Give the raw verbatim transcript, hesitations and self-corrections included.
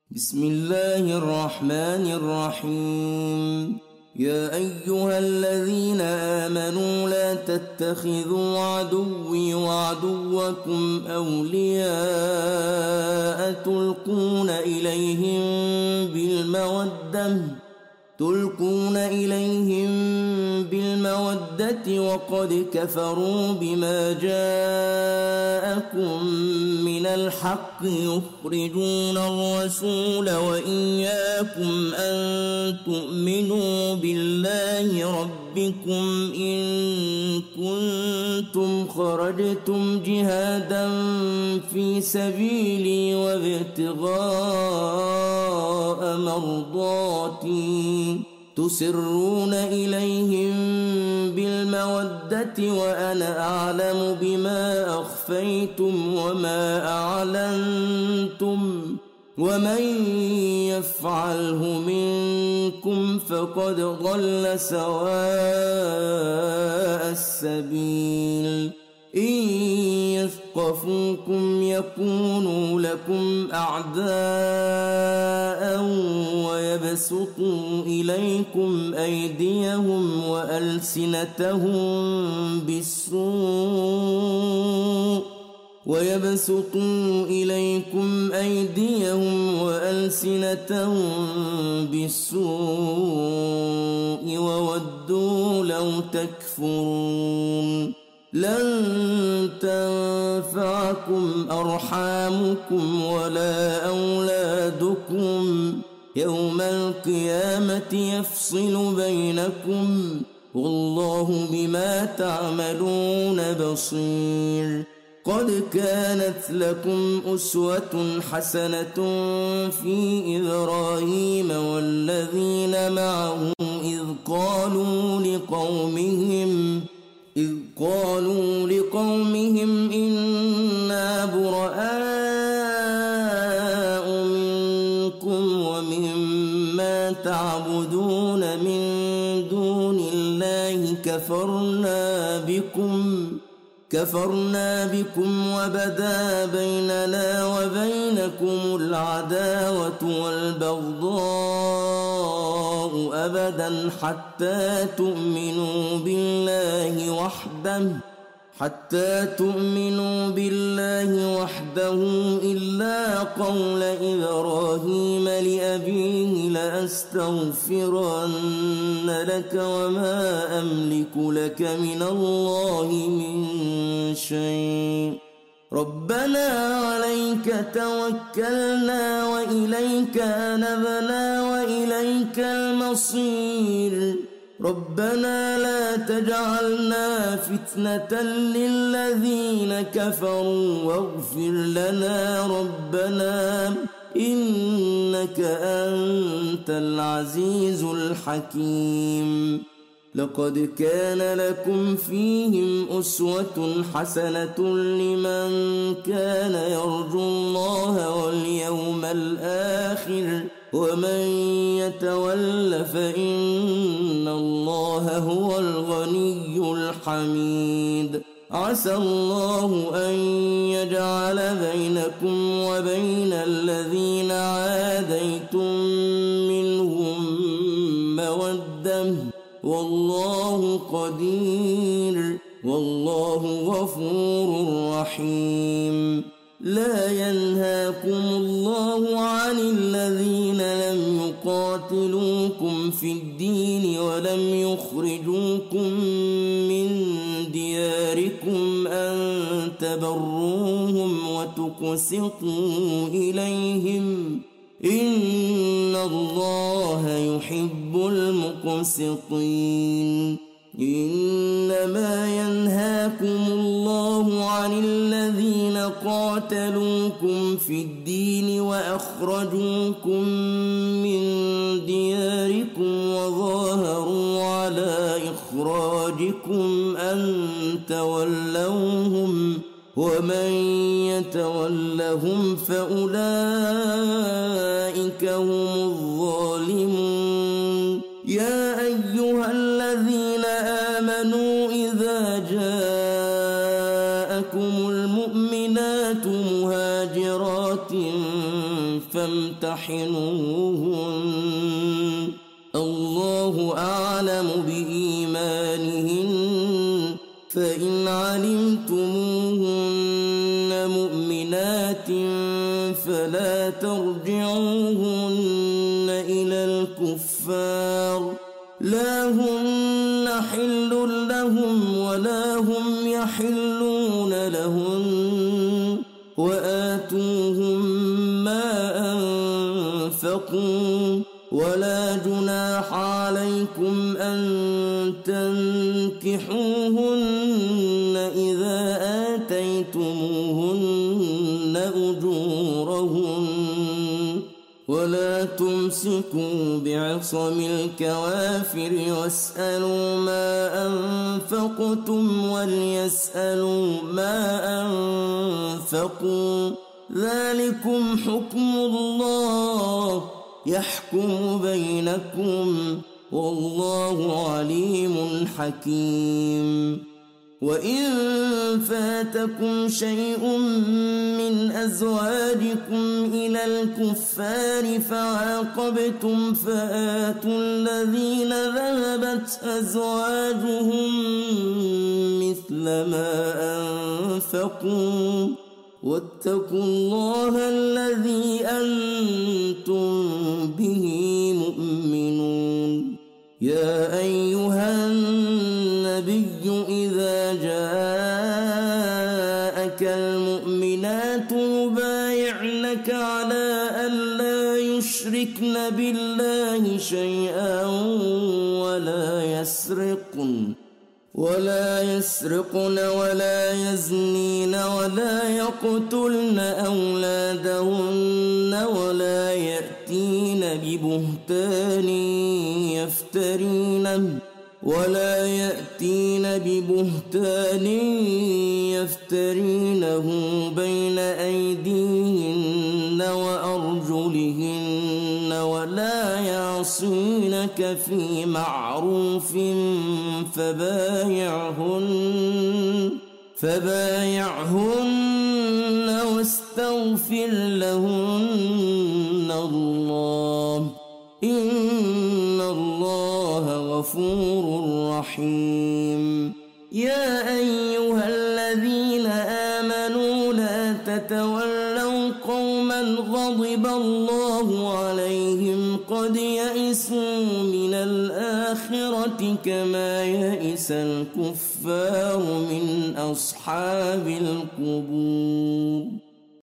بسم الله الرحمن الرحيم. يا أيها الذين آمنوا لا تتخذوا عدوي وعدوكم أولياء تلقون إليهم بالمودة تلقون إليهم بالمودة وقد كفروا بما جاءكم من الحق يخرجون الرسول وإياكم أن تؤمنوا بالله ربكم إن كنتم خرجتم جهادا في سبيلي وابتغاء مرضاتي تسرون إليهم بالمودة وأنا أعلم بما أخفيتم وما أعلنتم ومن يفعله منكم فقد ضل سواء السبيل. إن يثقفوكم يكونوا لكم أعداء ويبسطوا إليكم أيديهم وألسنتهم بالسوء ويبسطوا إليكم أيديهم وألسنتهم بالسوء وودوا لو تكفرون. لن تنفعكم أرحامكم ولا أولادكم يوم القيامة يفصل بينكم والله بما تعملون بصير. قد كانت لكم أسوة حسنة في إبراهيم والذين معه إذ قالوا لقومهم إذ قالوا لقومهم إنا براء منكم ومما تعبدون من دون الله كفرنا بكم كفرنا بكم وبدا بيننا وبينكم العداوة والبغضاء أبدا حتى تؤمنوا بالله وحده حتى تؤمنوا بالله وحده إلا قول إبراهيم لأبيه لأستغفرن لك وما أملك لك من الله من شيء. ربنا عليك توكلنا وإليك أنبنا وإليك المصير. ربنا لا تجعلنا فتنة للذين كفروا واغفر لنا ربنا إنك أنت العزيز الحكيم. لقد كان لكم فيهم أسوة حسنة لمن كان يرجو الله واليوم الآخر ومن يتول فإن الله هو الغني الحميد. عسى الله أن يجعل بينكم وبين الذين عاديتم منهم مودة والله قدير والله غفور رحيم. لا ينهاكم الله عن الذين لم يقاتلوكم في الدين ولم يخرجوكم من دياركم أن تبروهم وتقسطوا إليهم إن الله يحب المقسطين. إنما ينهاكم الله عن الذين قاتلوكم في الدين وأخرجوكم من دياركم وظاهروا على إخراجكم أن تولوهم ومن يتولهم فأولئك هم الظالمون. يا أيها الذين آمنوا إذا جاءكم المؤمنات مهاجرات فامتحنوهن تمتحنوهن الله أعلم بإيمانهن فإن علمتموهن مؤمنات فلا ترجعوهن إلى الكفار لا هن حل لهم ولا هم يحلون لهن وآتوهم ما أنفقوا ولا جناح عليكم أن تنكحوهن إذا آتيتموهن أجورهن ولا تمسكوا بعصم الكوافر واسألوا ما أنفقتم وليسألوا ما أنفقوا ذلكم حكم الله يحكم بينكم والله عليم حكيم وإن فاتكم شيء من أزواجكم إلى الكفار فعاقبتم فآتوا الذين ذهبت أزواجهم مثل ما أنفقوا واتقوا الله الذي أنتم به مؤمنون يا أيها النبي إذا جاءك المؤمنات يبايعنك على ألا يشركن بالله شيئا ولا يسرقن ولا يسرقن ولا يزنين ولا يقتلن أولادهن ولا يأتين ببهتان يفترينه ولا يأتين ببهتان يفترينه بين أيديهن وأرجلهن ولا يعصينك في معروف فبايعهن فبايعهن واستغفر لهن الله إن الله غفور رحيم يا أيها الذين آمنوا لا تتولوا قوما غضب الله عليهم قد يئسوا من الآخرة كما يئس الكفار من أصحاب القبور